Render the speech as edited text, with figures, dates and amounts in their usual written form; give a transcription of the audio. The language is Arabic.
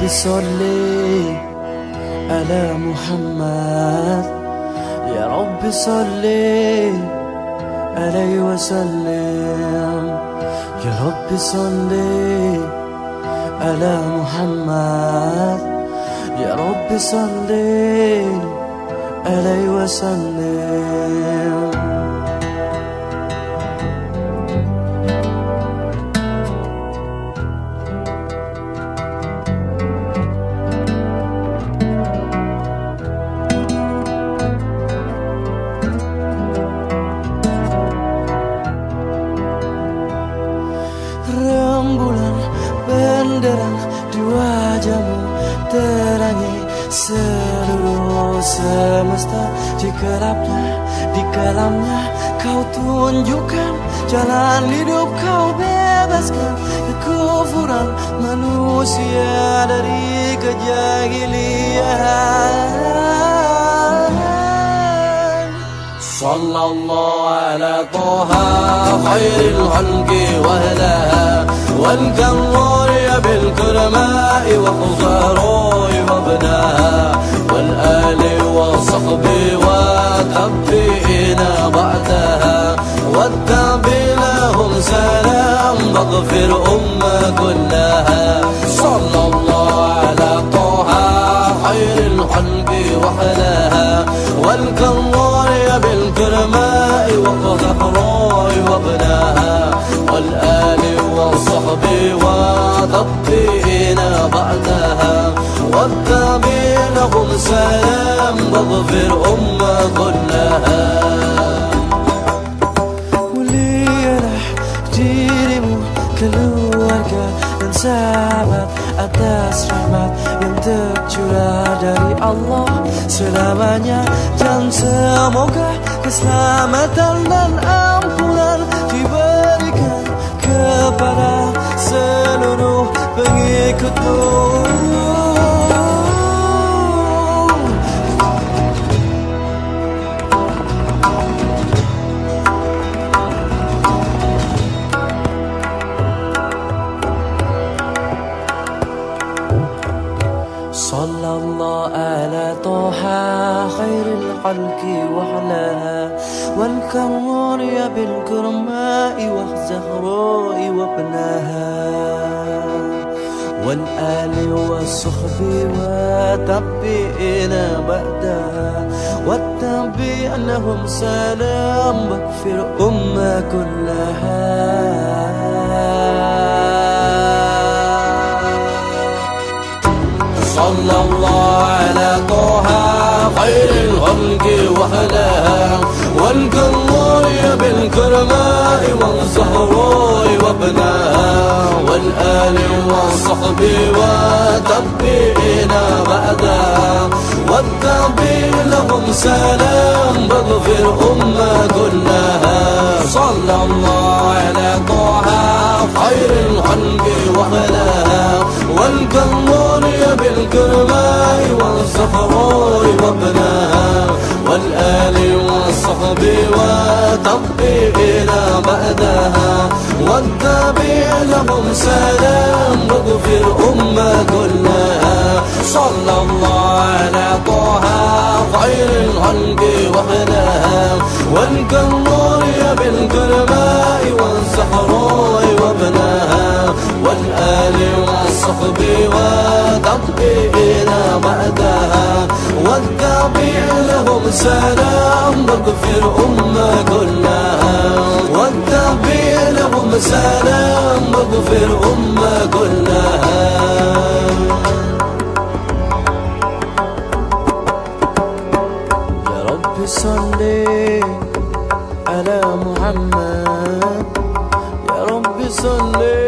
صلي على محمد يا رب صلي عليه وسلم يا رب صلي على محمد يا رب صلي عليه وسلم Rembulan benderang di wajahmu terangi seluruh semesta. Di kelamnya kau tunjukkan jalan hidup, kau bebaskan kekufuran manusia dari kejahilian. Sallallahu ala Taha khairil khalqi wa ahliha wal kamari bil kurma'i wa khuzari wa abnaha wal ali wa sahbi wa tabi'ina ba'daha wattabi lahum salam waghfir umma kullaha. Sallallahu ala Taha khairil khalqi wa ahliha wal kamari بالكرماء والزهراء وابناها والآل والصحب وتطبيئين بعدها والتابع لهم سلام واغفر أمة كلها. Mulialah dirimu, keluarga dan sahabat atas rahmat yang tercurah dari Allah selamanya, dan semoga keselamatan dan ampunan diberikan kepada seluruh pengikutmu. Sallallahu ala Taha khairil khalqi wa ahliha wal kamari bil kurma'i wa zahra'i wa abnaha wal ali was sahbi wa tabi'ina ba'daha wattabi' lahum salam waghfir umma kullaha. Sallallahu ala Taha khairil khalqi wa ahliha wal kamari bil kurma'i wal zahra'i wa abnaha wal ali was sahbi wa tabi'ina ba'daha wattabi' lahum salam waghfir umma kullaha. Sallallahu ala Taha khairil khalqi wa ahliha wal kamari بالكرماء والزهراء وابناها والآل والصحب وتطبيعنا بعدها والتابع لهم سلام واغفر أمة كلها. صلى الله على طه خير الخلق وأهلها والكمار بالكرماء والزهراء وابناها والآل والصحب وتطبيعنا بعدها والتابع لهم سلام واغفر أمة كلها والتابع لهم سلام واغفر أمة كلها. يا رب صل على محمد يا رب صل